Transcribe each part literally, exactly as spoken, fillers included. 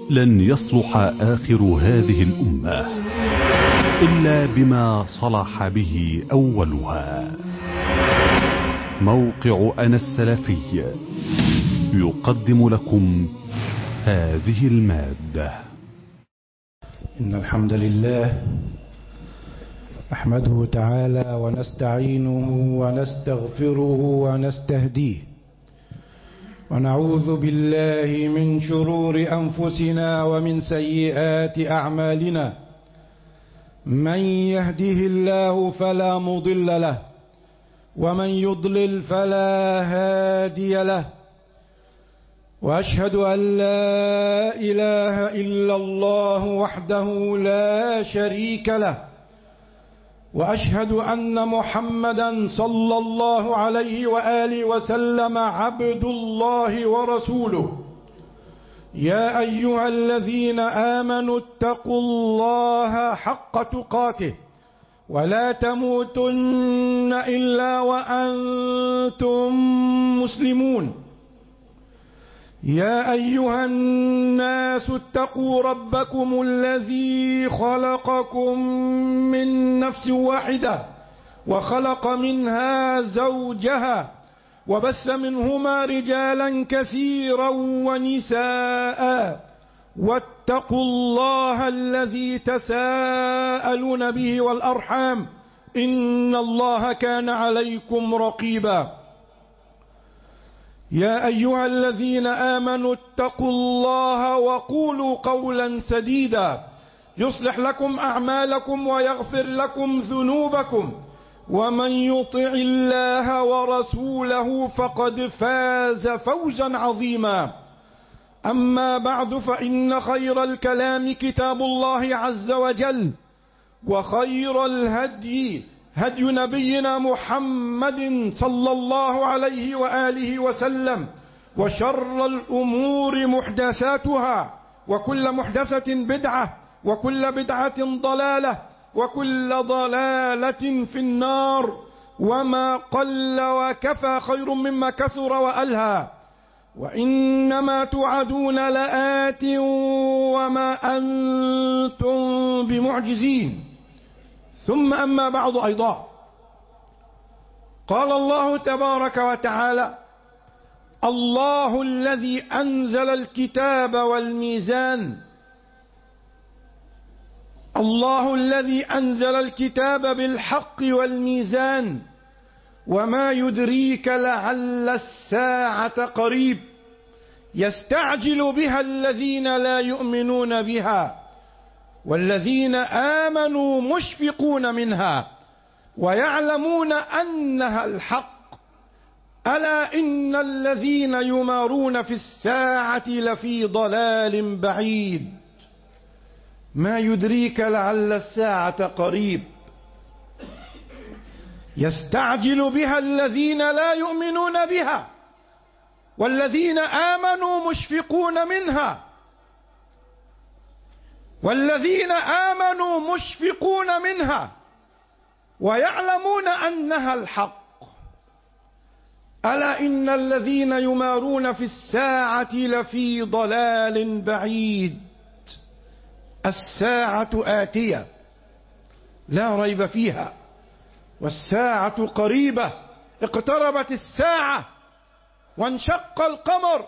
لن يصلح آخر هذه الأمة إلا بما صلح به أولها. موقع أنا السلفي يقدم لكم هذه المادة. إن الحمد لله نحمده تعالى ونستعينه ونستغفره ونستهديه، ونعوذ بالله من شرور أنفسنا ومن سيئات أعمالنا. من يهده الله فلا مضل له، ومن يضلل فلا هادي له، وأشهد أن لا إله إلا الله وحده لا شريك له، وأشهد أن محمدا صلى الله عليه وآله وسلم عبد الله ورسوله. يا أيها الذين آمنوا اتقوا الله حق تقاته ولا تموتن إلا وأنتم مسلمون. يا أيها الناس اتقوا ربكم الذي خلقكم من نفس واحدة وخلق منها زوجها وبث منهما رجالا كثيرا ونساء، واتقوا الله الذي تساءلون به والأرحام إن الله كان عليكم رقيبا. يا أيها الذين آمنوا اتقوا الله وقولوا قولا سديدا يصلح لكم أعمالكم ويغفر لكم ذنوبكم، ومن يطع الله ورسوله فقد فاز فوزا عظيما. أما بعد، فإن خير الكلام كتاب الله عز وجل، وخير الهدي هدي نبينا محمد صلى الله عليه وآله وسلم، وشر الأمور محدثاتها، وكل محدثة بدعة، وكل بدعة ضلالة، وكل ضلالة في النار. وما قل وكفى خير مما كثر وألهى، وإنما توعدون لآت وما أنتم بمعجزين. ثم أما بعد أيضا، قال الله تبارك وتعالى: الله الذي أنزل الكتاب والميزان الله الذي أنزل الكتاب بالحق والميزان، وما يدريك لعل الساعة قريب، يستعجل بها الذين لا يؤمنون بها، والذين آمنوا مشفقون منها، ويعلمون أنها الحق. ألا إن الذين يمارون في الساعة لفي ضلال بعيد. ما يدريك لعل الساعة قريب، يستعجل بها الذين لا يؤمنون بها، والذين آمنوا مشفقون منها والذين آمنوا مشفقون منها ويعلمون أنها الحق. ألا إن الذين يمارون في الساعة لفي ضلال بعيد. الساعة آتية لا ريب فيها، والساعة قريبة. اقتربت الساعة وانشق القمر.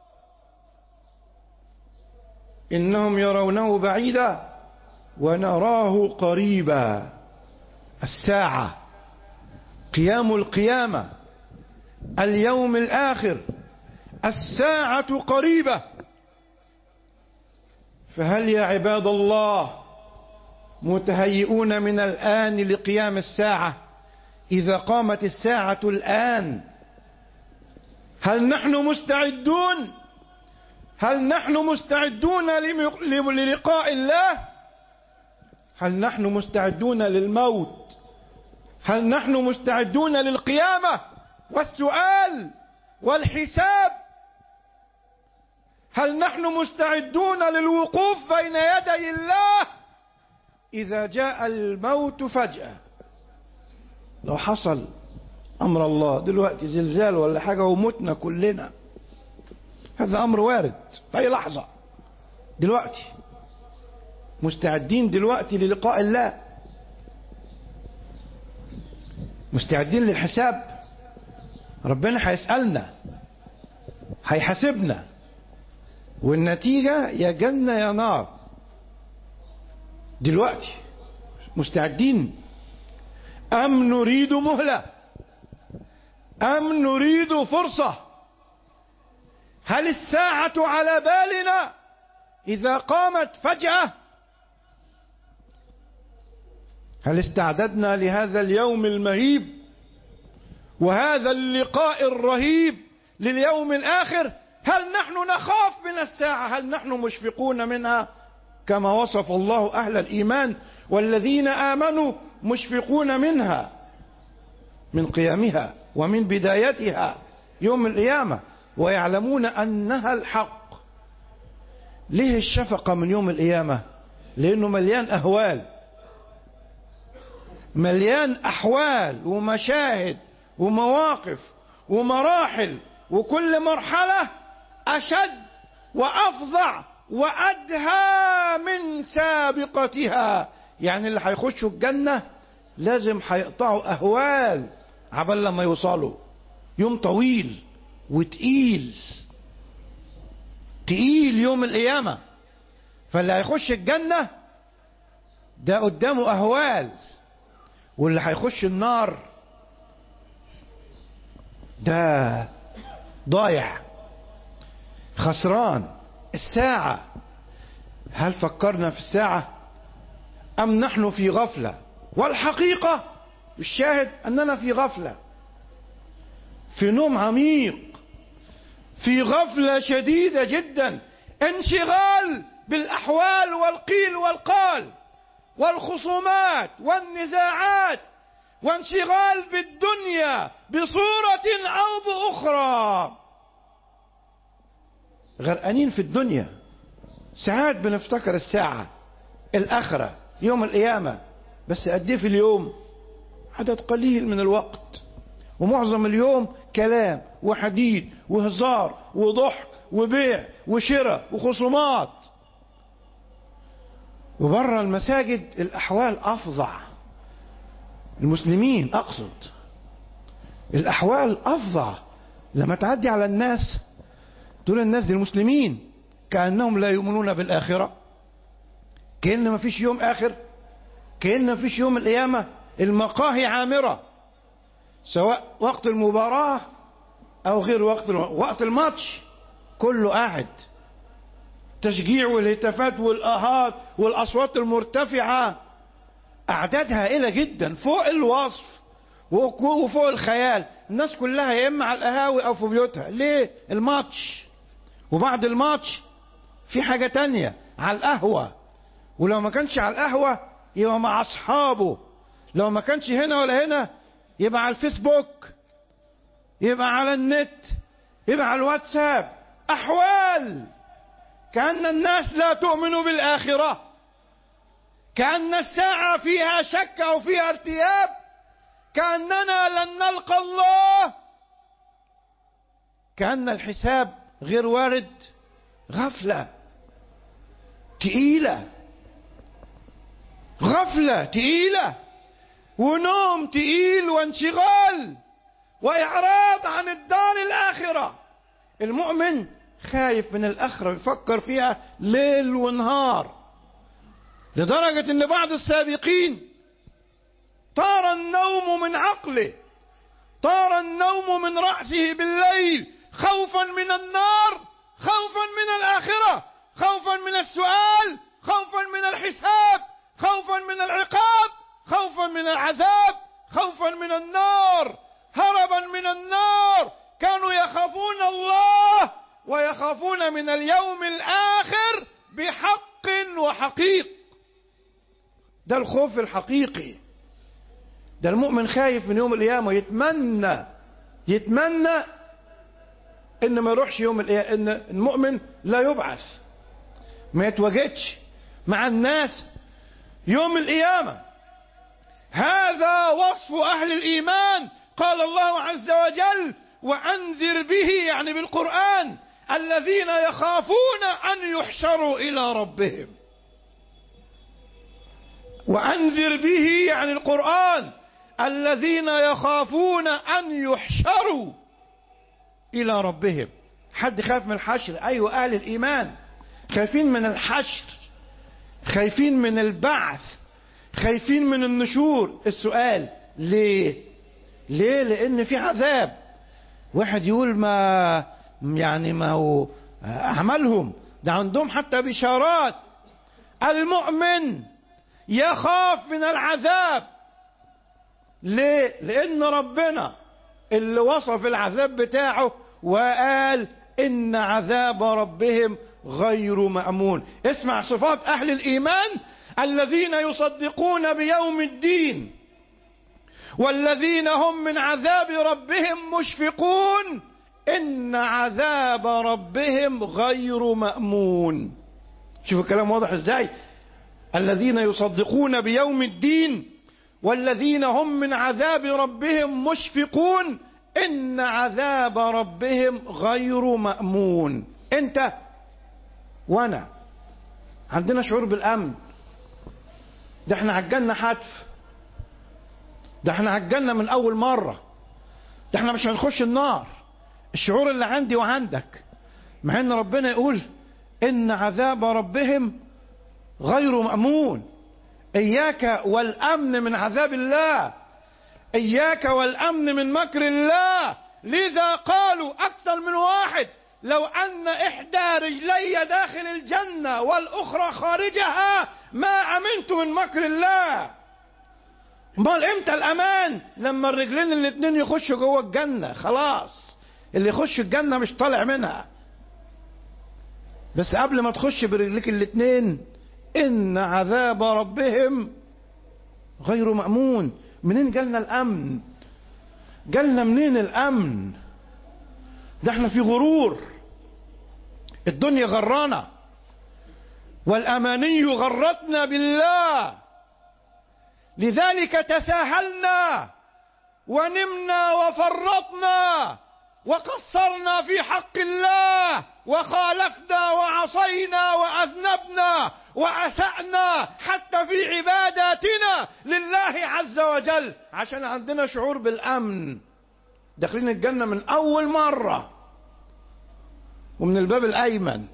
إنهم يرونه بعيدا ونراه قريبا. الساعة، قيام القيامة، اليوم الآخر، الساعة قريبة. فهل يا عباد الله متهيئون من الآن لقيام الساعة؟ إذا قامت الساعة الآن، هل نحن مستعدون؟ هل نحن مستعدون للقاء الله؟ هل نحن مستعدون للموت؟ هل نحن مستعدون للقيامة والسؤال والحساب؟ هل نحن مستعدون للوقوف بين يدي الله إذا جاء الموت فجأة؟ لو حصل أمر الله دلوقتي زلزال ولا حاجة ومتنا كلنا، هذا أمر وارد في أي لحظة. دلوقتي، مستعدين دلوقتي للقاء الله، مستعدين للحساب. ربنا هيسألنا، هيحاسبنا، والنتيجة يا جنة يا نار. دلوقتي مستعدين أم نريد مهلة أم نريد فرصة؟ هل الساعة على بالنا إذا قامت فجأة؟ هل استعددنا لهذا اليوم المهيب وهذا اللقاء الرهيب لليوم الآخر؟ هل نحن نخاف من الساعة؟ هل نحن مشفقون منها كما وصف الله أهل الإيمان؟ والذين آمنوا مشفقون منها، من قيامها ومن بدايتها يوم القيامة، ويعلمون أنها الحق. ليه الشفقة من يوم القيامة؟ لأنه مليان أهوال، مليان أحوال ومشاهد ومواقف ومراحل، وكل مرحلة أشد وأفظع وأدهى من سابقتها. يعني اللي هيخشوا الجنة لازم هيقطعوا أهوال عبال لما يوصلوا. يوم طويل وتقيل، تقيل يوم القيامة. فاللي هيخش الجنة ده قدامه أهوال، واللي هيخش النار ده ضايع خسران. الساعة، هل فكرنا في الساعة أم نحن في غفلة؟ والحقيقة الشاهد أننا في غفلة، في نوم عميق، في غفلة شديدة جدا، انشغال بالأحوال والقيل والقال والخصومات والنزاعات، وانشغال بالدنيا بصورة أو بأخرى. غرقانين في الدنيا. ساعات بنفتكر الساعة، الآخرة، يوم القيامة، بس قد ايه في اليوم؟ عدد قليل من الوقت، ومعظم اليوم كلام وحديد وهزار وضحك وبيع وشراء وخصومات. وبره المساجد الأحوال أفظع. المسلمين أقصد، الأحوال أفظع. لما تعدي على الناس دول، الناس دي المسلمين كأنهم لا يؤمنون بالآخرة، كأن ما فيش يوم آخر، كأن ما فيش يوم القيامة. المقاهي عامرة، سواء وقت المباراة أو غير وقت وقت الماتش، كله قاعد. تشجيع والهتافات والآهات والأصوات المرتفعة، أعداد هائلة جدا فوق الوصف وفوق الخيال. الناس كلها يا إما على القهاوي أو في بيوتها. ليه؟ الماتش. وبعد الماتش في حاجة تانية، على القهوة. ولو ما كانش على القهوة يبقى مع أصحابه. لو ما كانش هنا ولا هنا يبقى على الفيسبوك، يبقى على النت، يبقى على الواتساب. أحوال كأن الناس لا تؤمن بالآخرة، كأن الساعة فيها شك أو فيها ارتياب، كأننا لن نلقى الله، كأن الحساب غير وارد. غفلة تقيلة، غفلة تقيلة، ونوم تقيل، وانشغال وإعراض عن الدار الآخرة. المؤمن خايف من الآخرة، يفكر فيها ليل ونهار، لدرجة أن بعض السابقين طار النوم من عقله، طار النوم من رأسه بالليل، خوفا من النار، خوفا من الآخرة، خوفا من السؤال، خوفا من الحساب، خوفا من العقاب، خوفا من العذاب، خوفا من النار، هربا من النار. كانوا يخافون الله ويخافون من اليوم الآخر بحق وحقيق. ده الخوف الحقيقي. ده المؤمن خايف من يوم القيامة، يتمنى يتمنى ان ما يروحش يوم القيامة، ان المؤمن لا يبعث، ما يتواجدش مع الناس يوم القيامة. هذا وصف أهل الإيمان. قال الله عز وجل: وأنذر به، يعني بالقرآن، الذين يخافون أن يحشروا إلى ربهم. وأنذر به يعني القرآن الذين يخافون أن يحشروا إلى ربهم. حد خاف من الحشر؟ أيوة، أهل الإيمان خايفين من الحشر، خايفين من البعث، خايفين من النشور. السؤال ليه؟ ليه؟ لأن في عذاب. واحد يقول ما يعني ما هو أعمالهم ده عندهم حتى بشارات. المؤمن يخاف من العذاب. ليه؟ لأن ربنا اللي وصف العذاب بتاعه وقال إن عذاب ربهم غير مأمون. اسمع صفات أهل الإيمان: الذين يصدقون بيوم الدين والذين هم من عذاب ربهم مشفقون إن عذاب ربهم غير مأمون. شوفوا الكلام واضح ازاي؟ الذين يصدقون بيوم الدين والذين هم من عذاب ربهم مشفقون إن عذاب ربهم غير مأمون. انت وانا عندنا شعور بالأمن. ده احنا عجلنا حتف، ده احنا عجلنا من أول مرة، ده احنا مش هنخش النار. الشعور اللي عندي وعندك، مع ان ربنا يقول إن عذاب ربهم غير مأمون. إياك والأمن من عذاب الله، إياك والأمن من مكر الله. لذا قالوا أكثر من واحد: لو أن إحدى رجلي داخل الجنة والأخرى خارجها ما أمنت من مكر الله. امال امتى الأمان؟ لما الرجلين الاثنين يخشوا جوه الجنة. خلاص، اللي يخش الجنة مش طالع منها. بس قبل ما تخش برجلك الاثنين إن عذاب ربهم غير مأمون. منين جالنا الأمن؟ جالنا منين الأمن؟ ده احنا في غرور. الدنيا غرانا والأماني غرتنا بالله، لذلك تساهلنا ونمنا وفرطنا وقصرنا في حق الله وخالفنا وعصينا وأذنبنا وأسأنا حتى في عباداتنا لله عز وجل، عشان عندنا شعور بالأمن. داخلين الجنة من أول مرة ومن الباب الأيمن،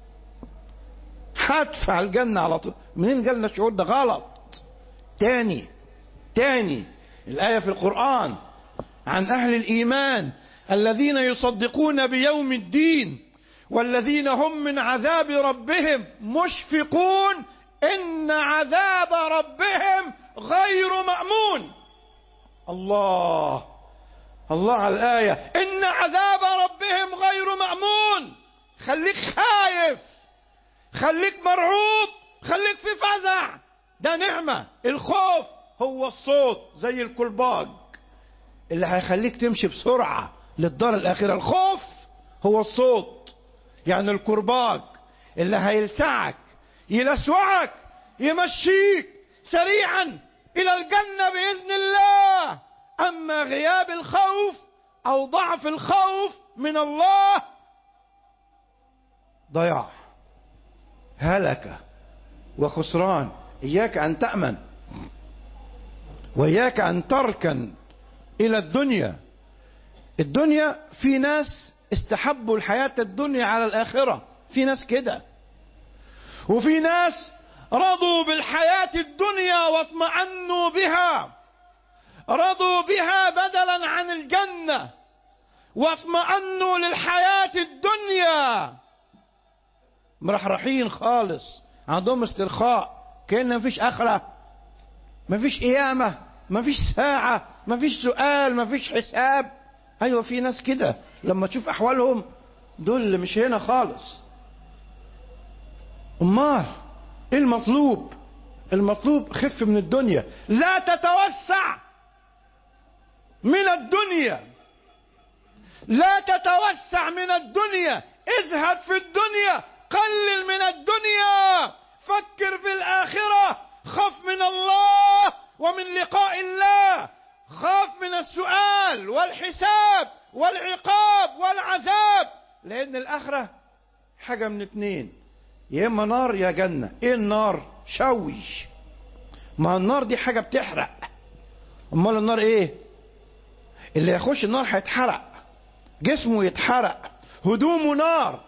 هدفع الجنة على طول. منين جالنا الشعور ده؟ غلط. تاني تاني الآية في القرآن عن أهل الإيمان: الذين يصدقون بيوم الدين والذين هم من عذاب ربهم مشفقون إن عذاب ربهم غير مأمون. الله الله على الآية: إن عذاب ربهم غير مأمون. خليك خايف، خليك مرعوب، خليك في فزع. ده نعمة. الخوف هو الصوت زي الكلباج اللي هيخليك تمشي بسرعة للدار الآخرة. الخوف هو الصوت، يعني الكرباج اللي هيلسعك يلسوعك يمشيك سريعا إلى الجنة بإذن الله. أما غياب الخوف أو ضعف الخوف من الله ضياع، هلك وخسران. إياك أن تأمن وإياك أن تركن إلى الدنيا. الدنيا في ناس استحبوا الحياة الدنيا على الآخرة، في ناس كده. وفي ناس رضوا بالحياة الدنيا واطمأنوا بها، رضوا بها بدلا عن الجنة واطمأنوا للحياة الدنيا، مرحرحين خالص، عندهم استرخاء، كأن مفيش آخرة، مفيش قيامة، مفيش ساعة، مفيش سؤال، مفيش حساب. أيوة، في ناس كده لما تشوف أحوالهم دول اللي مش هنا خالص. أمال إيه المطلوب؟ المطلوب خف من الدنيا، لا تتوسع من الدنيا، لا تتوسع من الدنيا، ازهد في الدنيا، قلل من الدنيا، فكر في الآخرة، خف من الله ومن لقاء الله، خاف من السؤال والحساب والعقاب والعذاب. لأن الآخرة حاجة من اتنين، يا إما نار يا جنة. إيه النار؟ شوي. ما النار دي حاجة بتحرق. أمال النار إيه؟ اللي يخش النار هيتحرق، جسمه يتحرق، هدومه نار،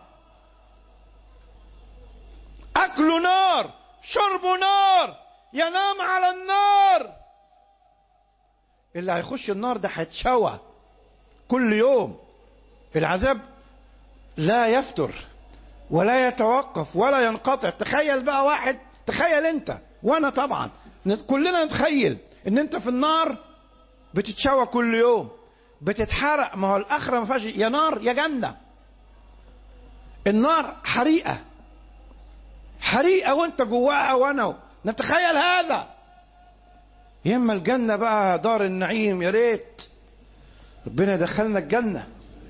أكله نار، شربه نار، ينام على النار. اللي هيخش النار ده هيتشوى كل يوم. العذاب لا يفتر ولا يتوقف ولا ينقطع. تخيل بقى واحد، تخيل انت وانا طبعا كلنا نتخيل ان انت في النار بتتشوى كل يوم، بتتحرق. ما هو الاخره ما فيهاش يا نار يا جنه. النار حريقه، حريقه وانت جواها وانا نتخيل هذا. يا اما الجنه بقى دار النعيم، يا ريت ربنا يدخلنا الجنه.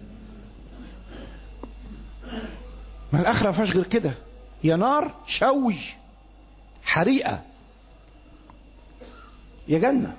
ما الاخره ما فيهاش غير كده، يا نار شوي حريقه يا جنه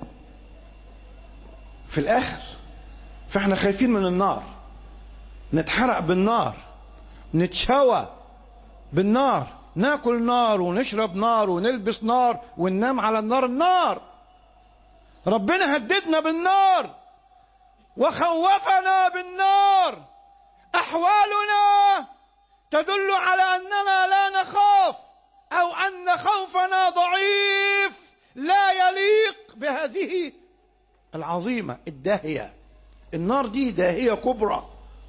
في الاخر. فاحنا خايفين من النار، نتحرق بالنار، نتشوى بالنار، ناكل نار ونشرب نار ونلبس نار وننام على النار. النار ربنا هددنا بالنار وخوفنا بالنار. احوالنا تدل على اننا لا نخاف، او ان خوفنا ضعيف لا يليق بهذه العظيمة الداهية. النار دي داهية كبرى،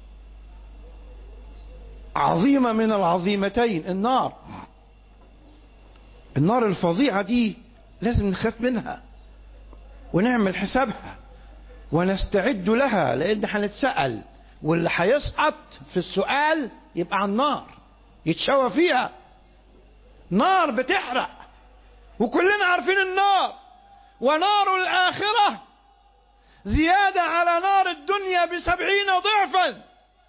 عظيمة من العظيمتين. النار النار الفظيعة دي لازم نخاف منها ونعمل حسابها ونستعد لها، لأن هنتسأل، واللي هيسقط في السؤال يبقى عن النار يتشوى فيها. نار بتحرق وكلنا عارفين النار. ونار الآخرة زيادة على نار الدنيا بسبعين ضعفا.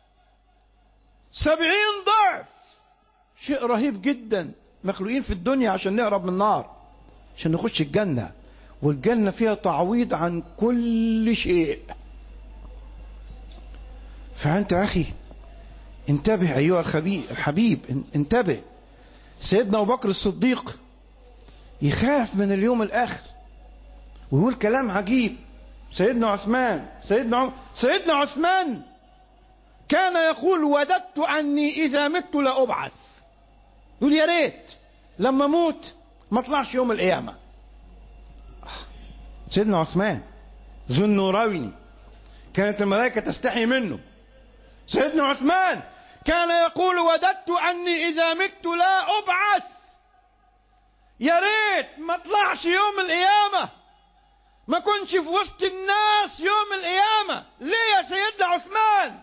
سبعين ضعف، شيء رهيب جدا. مخلوقين في الدنيا عشان نهرب من النار، عشان نخش الجنة، والجنة فيها تعويض عن كل شيء. فأنت يا أخي انتبه أيها الخبيب الحبيب، انتبه. سيدنا أبو بكر الصديق يخاف من اليوم الآخر ويقول كلام عجيب. سيدنا عثمان سيدنا عم... سيدنا عثمان كان يقول وددت أني إذا مت لأبعث. يقول يا ريت لما موت ما اطلعش يوم القيامة. سيدنا عثمان ذو النورين كانت الملائكة تستحي منه. سيدنا عثمان كان يقول وددت أني إذا مت لا أبعث. يا ريت ما اطلعش يوم القيامة، ما كنش في وسط الناس يوم القيامة. ليه يا سيدنا عثمان؟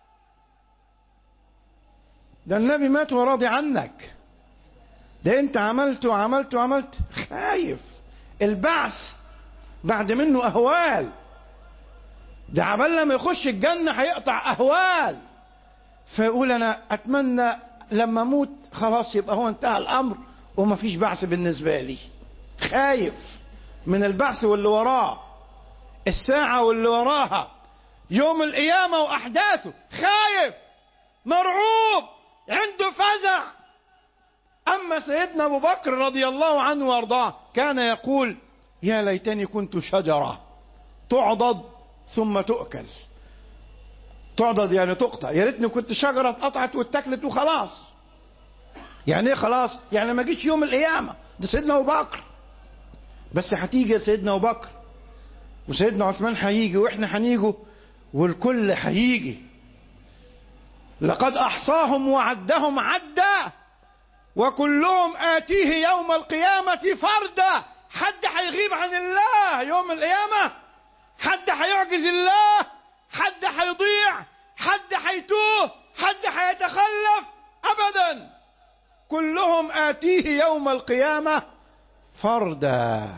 ده النبي مات وراضي عنك، ده انت عملت وعملت وعملت. خايف البعث بعد منه أهوال، ده عبال لما يخش الجنة هيقطع أهوال. فيقول أنا أتمنى لما أموت خلاص يبقى هو انتهى الأمر وما فيش بعث بالنسبة لي. خايف من البعث واللي وراه، الساعة واللي وراها، يوم القيامة وأحداثه. خايف مرعوب عنده فزع. أما سيدنا أبو بكر رضي الله عنه وارضاه كان يقول يا ليتني كنت شجرة تعضد ثم تؤكل. تعضد يعني تقطع. يا ريتني كنت شجرة اتقطعت واتاكلت وخلاص. يعني ايه خلاص؟ يعني ما جيتش يوم القيامة. ده سيدنا أبو بكر. بس هتيجي يا سيدنا أبو بكر وسيدنا عثمان هيجي واحنا هنيجوا والكل هيجي. لقد أحصاهم وعدهم عدا وكلهم آتيه يوم القيامة فردا. حد هيغيب عن الله يوم القيامة؟ حد هيعجز الله؟ حد هيضيع؟ حد هيتوه؟ حد هيتخلف؟ أبدا، كلهم آتيه يوم القيامة فردا.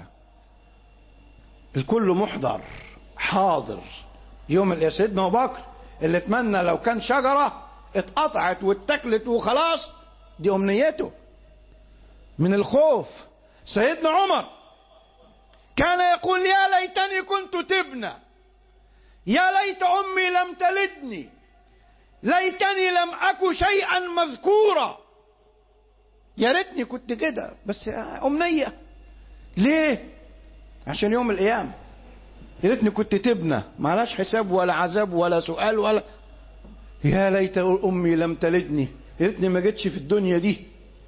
الكل محضر حاضر يوم القيامة. سيدنا أبو بكر اللي اتمنى لو كان شجرة اتقطعت واتاكلت وخلاص، دي أمنيته من الخوف. سيدنا عمر كان يقول يا ليتني كنت تبنى، يا ليت أمي لم تلدني، ليتني لم أك شيئا مذكورا. يا ريتني كنت كده، بس أمنية. ليه؟ عشان يوم القيامة. يا ريتني كنت تبنى معلاش حساب ولا عذاب ولا سؤال ولا. يا ليت أمي لم تلدني، يا ريتني ما جيتش في الدنيا دي.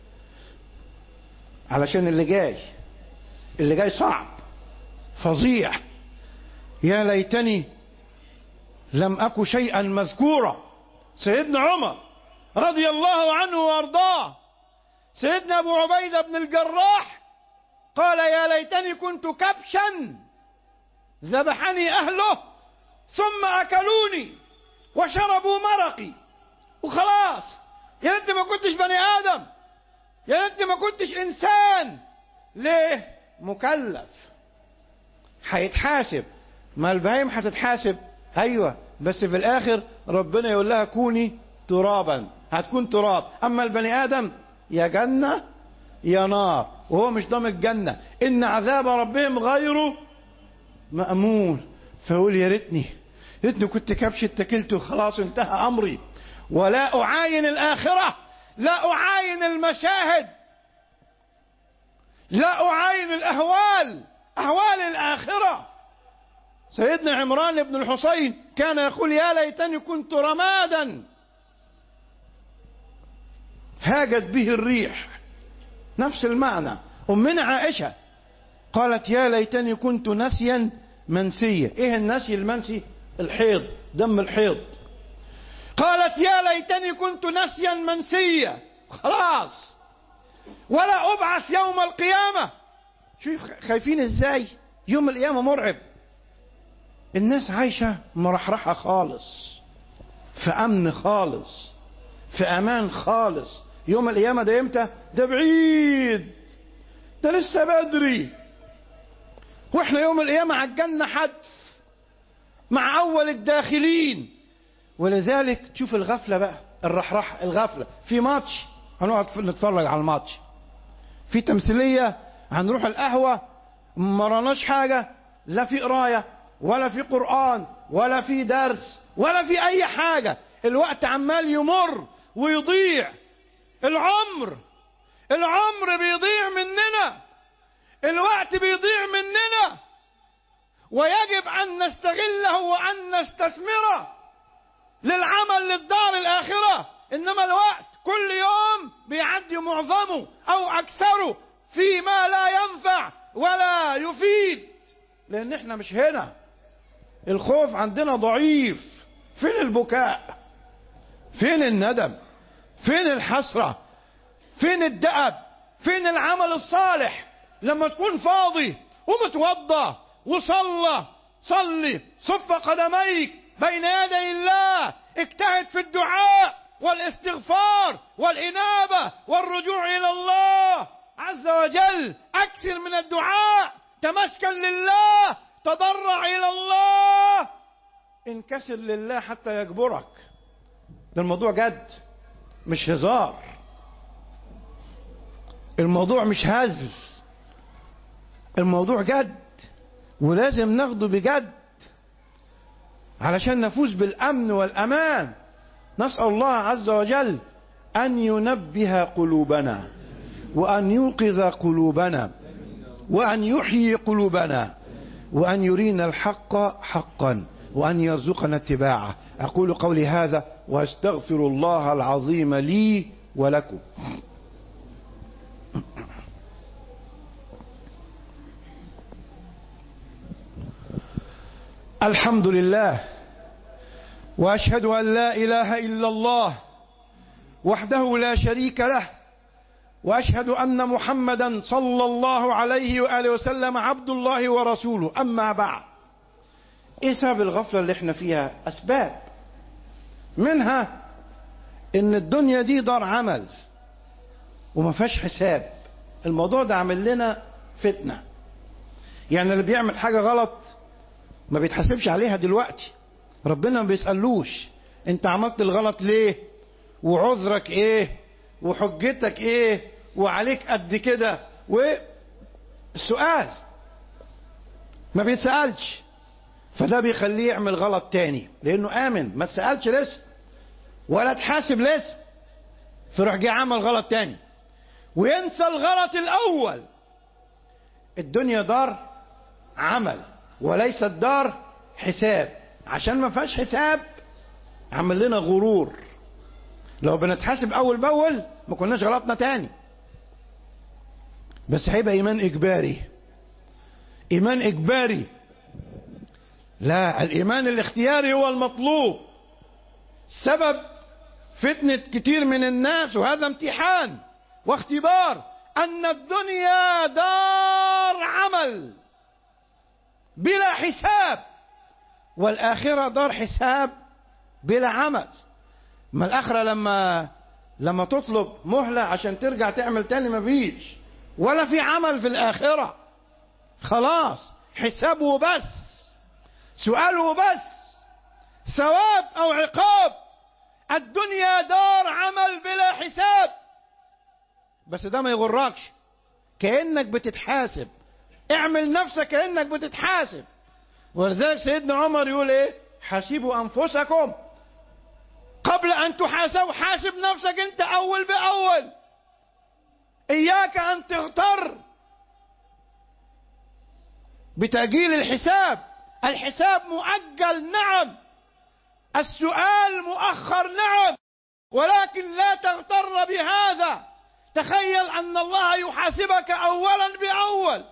علشان اللي جاي اللي جاي صعب فظيع. يا ليتني لم أك شيئا مذكورا. سيدنا عمر رضي الله عنه وارضاه، سيدنا أبو عبيدة بن الجراح قال يا ليتني كنت كبشا ذبحني أهله ثم أكلوني وشربوا مرقي وخلاص. يا ريتني ما كنتش بني آدم، يا ريتني ما كنتش إنسان. ليه؟ مكلف، هيتحاسب. ما البهايم هتتحاسب، أيوة، بس في الآخر ربنا يقول لها كوني ترابا، هتكون تراب. أما البني آدم يا جنة يا نار، وهو مش ضامن الجنة. إن عذاب ربهم غير مأمون. فأقول يا ريتني يا ريتني كنت كبش اتكلت وخلاص انتهى أمري، ولا أعاين الآخرة، لا أعاين المشاهد، لا أعاين الأهوال، أهوال الآخرة. سيدنا عمران بن الحصين كان يقول يا ليتني كنت رمادا هاجت به الريح. نفس المعنى. أمنا عائشة قالت يا ليتني كنت نسيا منسيا. ايه النسي المنسي؟ الحيض، دم الحيض. قالت يا ليتني كنت نسيا منسيا، خلاص ولا أبعث يوم القيامة. شوف خايفين ازاي؟ يوم القيامة مرعب. الناس عايشة مرحرحة خالص، في أمن خالص، في أمان خالص. يوم القيامة ده امتى؟ ده بعيد، ده لسه بدري. واحنا يوم القيامة على الجنة حتف مع أول الداخلين. ولذلك تشوف الغفلة بقى، الرحرح، الغفلة. في ماتش هنقعد نتفرج على الماتش، في تمثيلية هنروح القهوة، ما راناش حاجة، لا في قراية ولا في قرآن ولا في درس ولا في أي حاجة. الوقت عمال يمر ويضيع. العمر العمر بيضيع مننا، الوقت بيضيع مننا، ويجب أن نستغله وأن نستثمره للعمل للدار الآخرة. إنما الوقت كل يوم بيعدي معظمه أو أكثره فيما لا ينفع ولا يفيد، لأن احنا مش هنا. الخوف عندنا ضعيف. فين البكاء؟ فين الندم؟ فين الحسرة؟ فين الدأب؟ فين العمل الصالح؟ لما تكون فاضي ومتوضى وصلى، صلي صف قدميك بين يدي الله، اجتهد في الدعاء والاستغفار والإنابة والرجوع إلى الله عز وجل. أكثر من الدعاء، تمسكن لله، تضرع إلى الله، انكسر لله حتى يجبرك. ده الموضوع جد، مش هزار. الموضوع مش هزل، الموضوع جد، ولازم ناخده بجد علشان نفوز بالأمن والأمان. نسأل الله عز وجل أن ينبه قلوبنا، وأن يوقظ قلوبنا، وأن يحيي قلوبنا، وأن يرينا الحق حقا، وأن يرزقنا اتباعه. أقول قولي هذا وأستغفر الله العظيم لي ولكم. الحمد لله، وأشهد أن لا إله إلا الله وحده لا شريك له، وأشهد أن محمدا صلى الله عليه وآله وسلم عبد الله ورسوله. أما بعد، إيه سبب الغفلة اللي احنا فيها؟ أسباب، منها إن الدنيا دي دار عمل وما فيهاش حساب. الموضوع ده عامل لنا فتنة. يعني اللي بيعمل حاجة غلط ما بيتحاسبش عليها دلوقتي، ربنا ما بيسألوش انت عملت الغلط ليه، وعذرك ايه، وحجتك ايه، وعليك قد كده. والسؤال ما بيتسألش، فده بيخليه يعمل غلط تاني لانه امن، ما تسألش لسه. ولا تحاسب لسه، فيروح جاي عمل غلط تاني وينسى الغلط الأول. الدنيا دار عمل وليست دار حساب، عشان ما فيهاش حساب عمل لنا غرور. لو بنتحاسب أول بأول ما كناش غلطنا تاني، بس هيبقى إيمان إجباري. إيمان إجباري، لا، الإيمان الاختياري هو المطلوب. سبب فتنة كتير من الناس، وهذا امتحان واختبار، أن الدنيا دار عمل بلا حساب، والآخرة دار حساب بلا عمل. ما الآخرة لما لما تطلب مهلة عشان ترجع تعمل تاني مفيش، ولا في عمل في الآخرة، خلاص حساب وبس، سؤال وبس، ثواب أو عقاب. الدنيا دار عمل بلا حساب، بس ده ما يغركش، كأنك بتتحاسب، اعمل نفسك كأنك بتتحاسب. ولذلك سيدنا عمر يقول ايه؟ حاسبوا أنفسكم قبل أن تحاسبوا. حاسب نفسك انت أول بأول، إياك أن تغتر بتأجيل الحساب. الحساب مؤجل نعم، السؤال مؤخر نعم، ولكن لا تغتر بهذا. تخيل أن الله يحاسبك أولا بأول.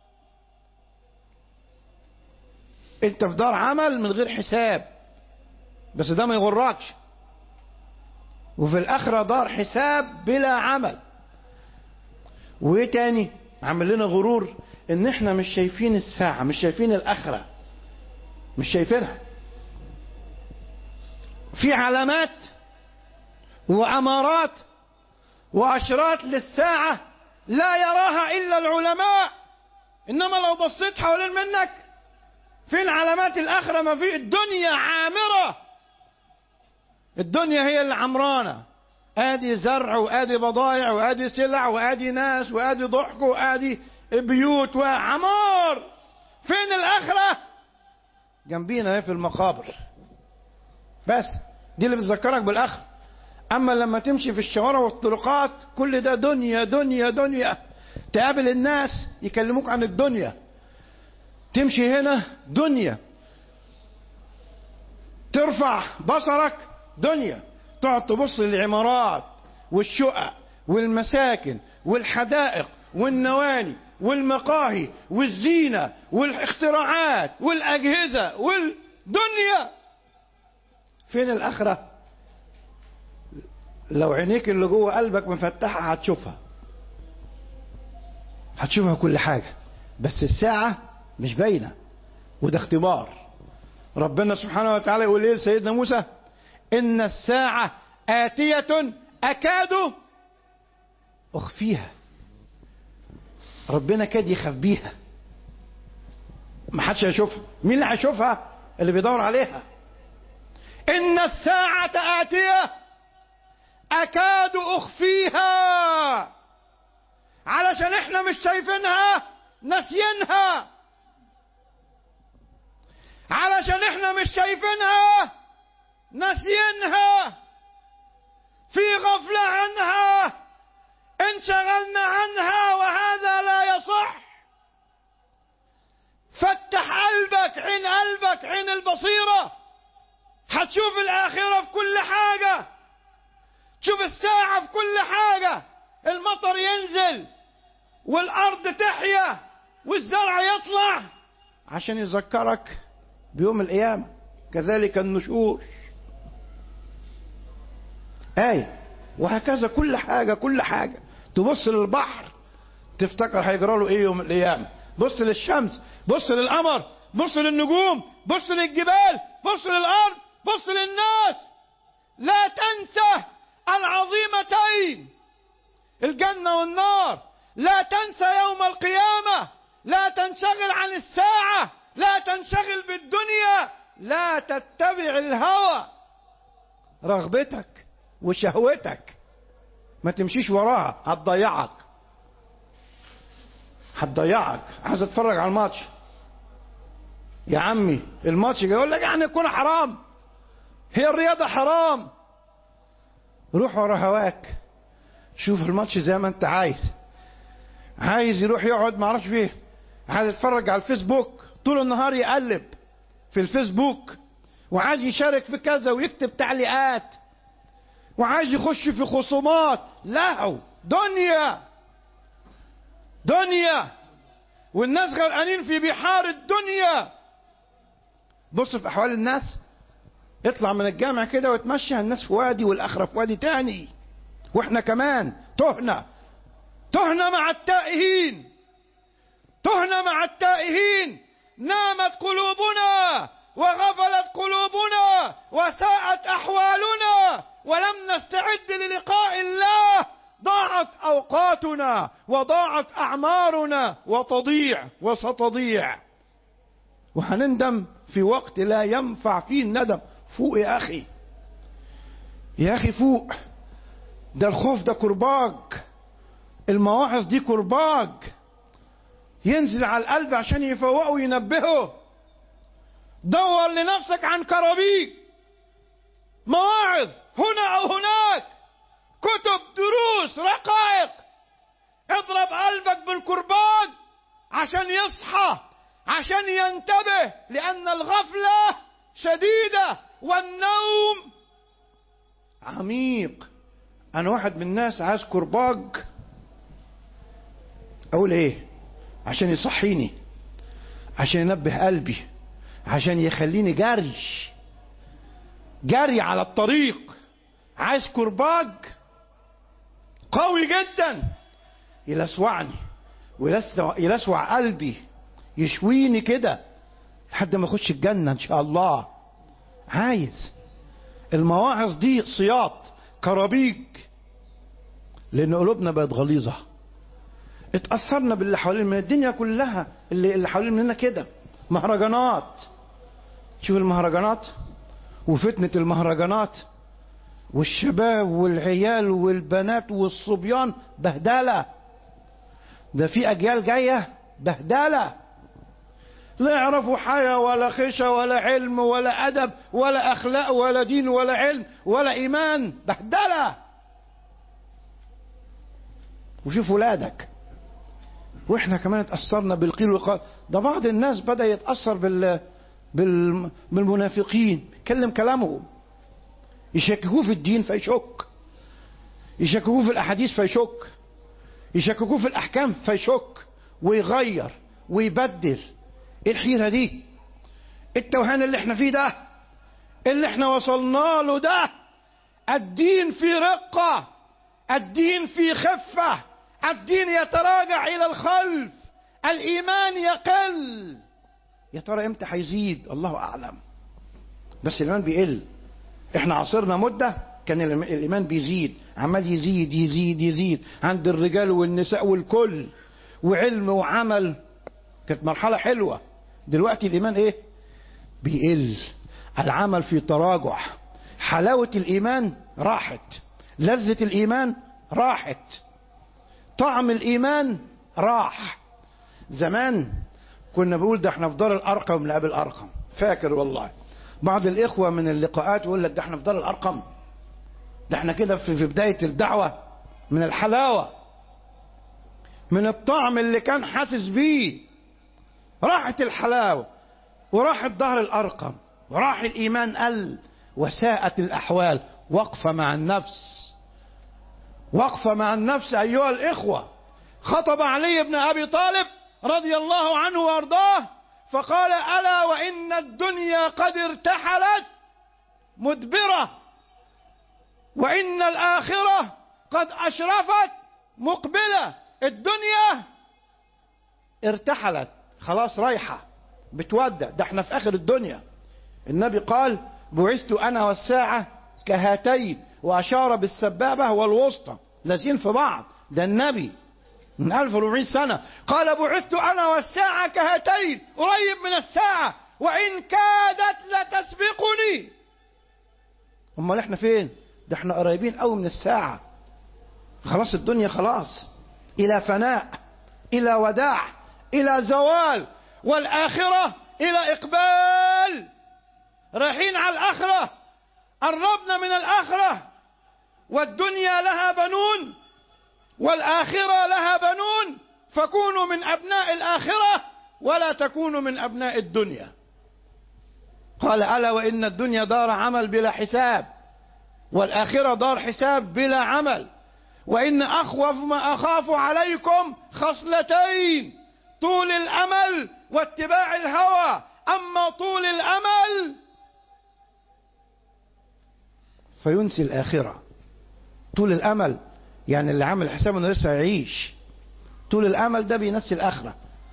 انت في دار عمل من غير حساب، بس ده ما يغركش. وفي الآخرة دار حساب بلا عمل. وايه تاني عمل لنا غرور؟ ان احنا مش شايفين الساعة، مش شايفين الآخرة، مش شايفينها. في علامات وأمارات وأشراط للساعة لا يراها إلا العلماء، إنما لو بصيت حوالين منك فين علامات الآخرة؟ ما في. الدنيا عامرة، الدنيا هي اللي عمرانة، آدي زرع وآدي بضائع وآدي سلع وآدي ناس وآدي ضحك وآدي بيوت وعمار. فين الآخرة؟ جنبينا اهي في المقابر، بس دي اللي بتذكرك بالآخرة. أما لما تمشي في الشوارع والطرقات كل ده دنيا دنيا دنيا. تقابل الناس يكلموك عن الدنيا، تمشي هنا دنيا، ترفع بصرك دنيا، تقعد تبص للعمارات والشقق والمساكن والحدائق والنواني والمقاهي والزينة والاختراعات والأجهزة والدنيا. فين الآخرة؟ لو عينيك اللي جوه قلبك مفتحة هتشوفها، هتشوفها كل حاجة، بس الساعة مش باينة، وده اختبار. ربنا سبحانه وتعالى يقول ايه لسيدنا موسى؟ إن الساعة آتية أكاد أخفيها. ربنا كاد يخبيها، ما حدش هيشوفها. مين اللي هيشوفها؟ اللي بيدور عليها. إن الساعة آتية أكاد أخفيها، علشان احنا مش شايفينها ناسيينها، علشان احنا مش شايفينها ناسيينها، في غفلة عنها، انشغلنا عنها، وهذا لا يصح. فتح قلبك، عين قلبك، عين البصيرة، هتشوف الآخرة في كل حاجة، تشوف الساعة في كل حاجة. المطر ينزل والأرض تحيا والزرع يطلع عشان يذكرك بيوم القيامة. كذلك النشور، آية. وهكذا كل حاجة كل حاجة. تبص للبحر تفتكر هيجرى له ايه يوم القيامة، بص للشمس، بص للقمر، بص للنجوم، بص للجبال، بص للأرض، بص للناس. لا تنسى العظيمتين، الجنة والنار. لا تنسى يوم القيامة، لا تنشغل عن الساعة، لا تنشغل بالدنيا، لا تتبع الهوى، رغبتك وشهوتك ما تمشيش وراها، هتضيعك هتضيعك. عايز اتفرج على الماتش يا عمي، الماتش يقول لك يعني يكون حرام، هي الرياضة حرام؟ روح ورا هواك، شوف الماتش زي ما انت عايز. عايز يروح يقعد ما اعرفش فيه، عايز يتفرج على الفيسبوك طول النهار يقلب في الفيسبوك، وعايز يشارك في كذا ويكتب تعليقات، وعايز يخش في خصومات. لا، دنيا دنيا، والناس غرقانين في بحار الدنيا. بص في احوال الناس، اطلع من الجامع كده وتمشي، الناس في وادي والاخره في وادي تاني، واحنا كمان تهنا تهنا مع التائهين، تهنا مع التائهين. نامت قلوبنا وغفلت قلوبنا وساءت احوالنا ولم نستعد للقاء الله. ضاعت اوقاتنا وضاعت اعمارنا وتضيع وستضيع، وهنندم في وقت لا ينفع فيه الندم. فوق يا اخي، يا اخي فوق. ده الخوف ده كرباج، المواعظ دي كرباج ينزل على القلب عشان يفوقه وينبهه. دور لنفسك عن كرابيج، مواعظ هنا او هناك، كتب، دروس، رقائق. اضرب قلبك بالكرباج عشان يصحى، عشان ينتبه، لأن الغفلة شديدة والنوم عميق. أنا واحد من الناس عايز كرباج، أقول إيه؟ عشان يصحيني، عشان ينبه قلبي، عشان يخليني جري جري على الطريق. عايز كرباج قوي جدا يلسوعني ويلسوع قلبي، يشويني كده لحد ما اخش الجنة ان شاء الله. عايز المواعظ دي صياط كرابيج، لان قلوبنا بقت غليظة. اتأثرنا باللي حوالين من الدنيا كلها، اللي, اللي حوالين مننا كده مهرجانات. شوف المهرجانات وفتنة المهرجانات، والشباب والعيال والبنات والصبيان بهدلة. ده في أجيال جاية بهدلة، لا يعرفوا حياة ولا خشة ولا علم ولا أدب ولا أخلاق ولا دين ولا علم ولا إيمان، بهدلة. وشوف ولادك. وإحنا كمان اتأثرنا بالقيل والقال. ده بعض الناس بدأ يتأثر بال... بال... بالمنافقين، يتكلم كلامهم، يشككوه في الدين فيشك، يشككوه في الأحاديث فيشك، يشككوه في الأحكام فيشك ويغير ويبدل. ايه الحيرة دي؟ التوهان اللي احنا فيه ده، اللي احنا وصلنا له ده. الدين في رقة، الدين في خفة، الدين يتراجع إلى الخلف، الإيمان يقل. يا ترى امتى هيزيد؟ الله أعلم. بس الإيمان بيقل. احنا عصرنا مدة كان الإيمان بيزيد، عمال يزيد يزيد يزيد عند الرجال والنساء والكل، وعلم وعمل، كانت مرحلة حلوة. دلوقتي الإيمان إيه؟ بيقل، العمل في تراجع، حلاوة الإيمان راحت، لذة الإيمان راحت، طعم الإيمان راح. زمان كنا بقول ده احنا في دار الأرقم من قبل الأرقم، فاكر والله بعض الإخوة من اللقاءات يقول لك ده احنا في دار الأرقم، ده احنا كده في بداية الدعوة. من الحلاوة، من الطعم اللي كان حاسس بيه، راحت الحلاوة وراحت ظهر الأرقم وراح الإيمان قل وساءت الأحوال. وقفة مع النفس، وقفة مع النفس أيها الإخوة. خطب علي بن أبي طالب رضي الله عنه وارضاه فقال: ألا وإن الدنيا قد ارتحلت مدبرة، وإن الآخرة قد أشرفت مقبلة. الدنيا ارتحلت خلاص، رايحة بتودع، ده احنا في آخر الدنيا. النبي قال: بعثت أنا والساعة كهاتين، وأشار بالسبابة والوسطى، لازين في بعض. ده النبي من ألف وأربعمائة سنة قال: بعثت أنا والساعة كهاتين، قريب من الساعة، وإن كادت لتسبقني. أمال احنا فين؟ ده احنا قريبين قوي من الساعة. خلاص الدنيا خلاص إلى فناء، إلى وداع، إلى زوال، والآخرة إلى إقبال. رايحين على الآخرة، قربنا من الآخرة، والدنيا لها بنون والآخرة لها بنون، فكونوا من أبناء الآخرة ولا تكونوا من أبناء الدنيا. قال ألا وإن الدنيا دار عمل بلا حساب، والآخرة دار حساب بلا عمل. وإن أخوف ما أخاف عليكم خصلتين: طول الأمل واتباع الهوى. أما طول الأمل فينسي الآخرة. طول الأمل يعني اللي عامل حساب انه لسه يعيش، طول الأمل ده بينسي الآخرة.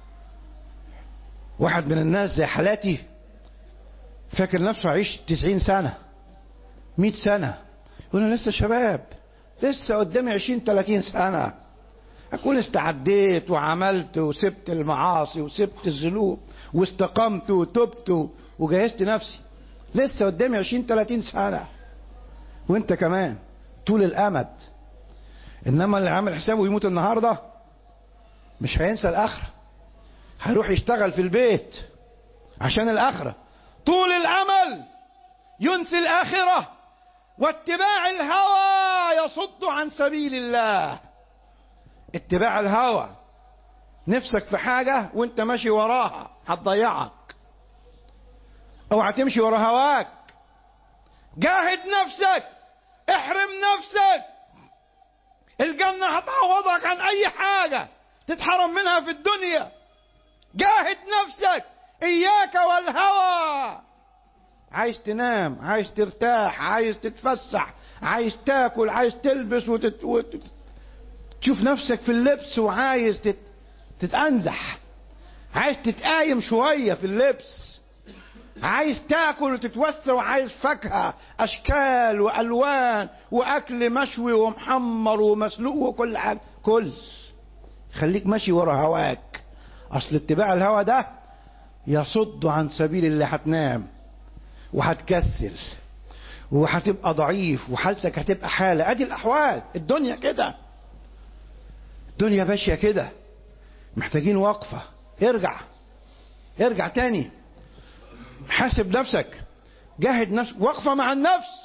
واحد من الناس زي حالاتي فاكر نفسه عيش تسعين سنة مئة سنة، يقول أنا لسه شباب، لسه قدامي عشرين ثلاثين سنة، أكون استعديت وعملت وسبت المعاصي وسبت الذنوب واستقمت وتبت وجهزت نفسي، لسه قدامي عشرين ثلاثين سنة. وانت كمان طول الأمد. إنما اللي عامل حسابه يموت النهاردة مش هينسى الآخرة، هيروح يشتغل في البيت عشان الآخرة. طول الأمل ينسي الآخرة، واتباع الهوى يصد عن سبيل الله. اتباع الهوى، نفسك في حاجة وانت ماشي وراها هتضيعك، اوعى تمشي ورا هواك. جاهد نفسك، احرم نفسك، الجنة هتعوضك عن اي حاجة تتحرم منها في الدنيا. جاهد نفسك، اياك والهوى. عايز تنام، عايز ترتاح، عايز تتفسح، عايز تاكل، عايز تلبس وتت... وت... تشوف نفسك في اللبس، وعايز تت... تتأنزح، عايز تتقايم شوية في اللبس، عايز تاكل وتتوسع، وعايز فاكهة اشكال والوان واكل مشوي ومحمر ومسلوق وكل حاجة. كل خليك ماشي ورا هواك، اصل اتباع الهوى ده يصد عن سبيل اللي. هتنام وهتكسل وهتبقى ضعيف وحالتك هتبقى حالة. ادي الاحوال، الدنيا كده، الدنيا ماشية كده، محتاجين وقفة. ارجع ارجع تاني، حاسب نفسك، جاهد نفسك، وقفة مع النفس،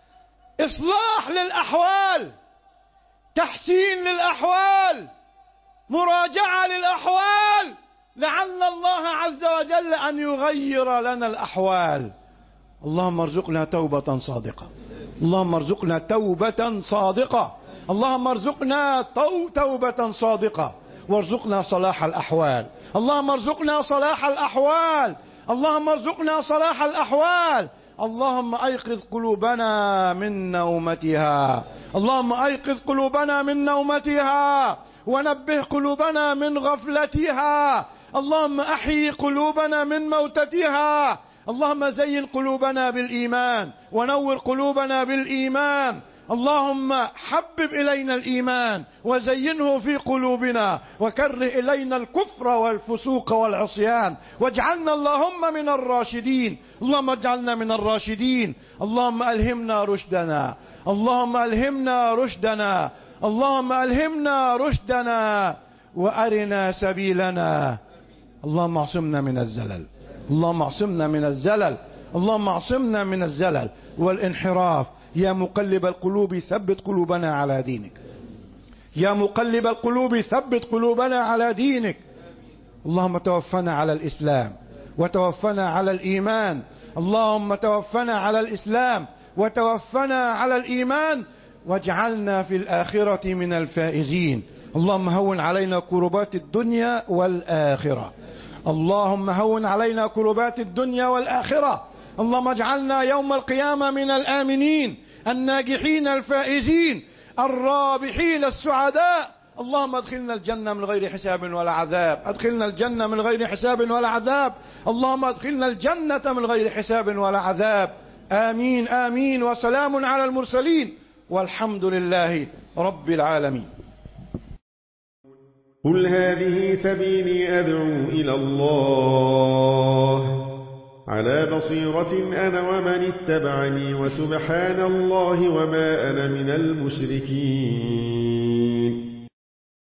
اصلاح للاحوال، تحسين للاحوال، مراجعة للاحوال، لعل الله عز وجل ان يغير لنا الاحوال. اللهم ارزقنا توبة صادقة، اللهم ارزقنا توبة صادقة، اللهم ارزقنا توبة صادقة، وارزقنا صلاح الأحوال. اللهم ارزقنا صلاح الأحوال، اللهم ارزقنا صلاح الأحوال. اللهم أيقظ قلوبنا من نومتها، اللهم أيقظ قلوبنا من نومتها، ونبه قلوبنا من غفلتها. اللهم أحيي قلوبنا من موتتها. اللهم زين قلوبنا بالإيمان، ونور قلوبنا بالإيمان. اللهم حبب إلينا الإيمان وزينه في قلوبنا، وكره إلينا الكفر والفسوق والعصيان، واجعلنا اللهم من الراشدين. اللهم اجعلنا من الراشدين. اللهم ألهمنا رشدنا، اللهم ألهمنا رشدنا، اللهم ألهمنا رشدنا، وأرنا سبيلنا. اللهم اعصمنا من الزلل، اللهم اعصمنا من الزلل، اللهم اعصمنا من الزلل والانحراف. يا مقلب القلوب ثبت قلوبنا على دينك، يا مقلب القلوب ثبت قلوبنا على دينك. اللهم توفنا على الإسلام وتوفنا على الإيمان، اللهم توفنا على الإسلام وتوفنا على الإيمان، واجعلنا في الآخرة من الفائزين. اللهم هون علينا كربات الدنيا والآخرة، اللهم هون علينا كربات الدنيا والآخرة. اللهم اجعلنا يوم القيامة من الآمنين الناجحين الفائزين الرابحين السعداء. اللهم ادخلنا الجنة من غير حساب ولا عذاب، ادخلنا الجنة من غير حساب ولا عذاب، اللهم ادخلنا الجنة من غير حساب ولا عذاب. آمين آمين. وسلام على المرسلين، والحمد لله رب العالمين. قل هذه سبيلي أدعو إلى الله على بصيرة أنا ومن اتبعني، وسبحان الله وما أنا من المشركين.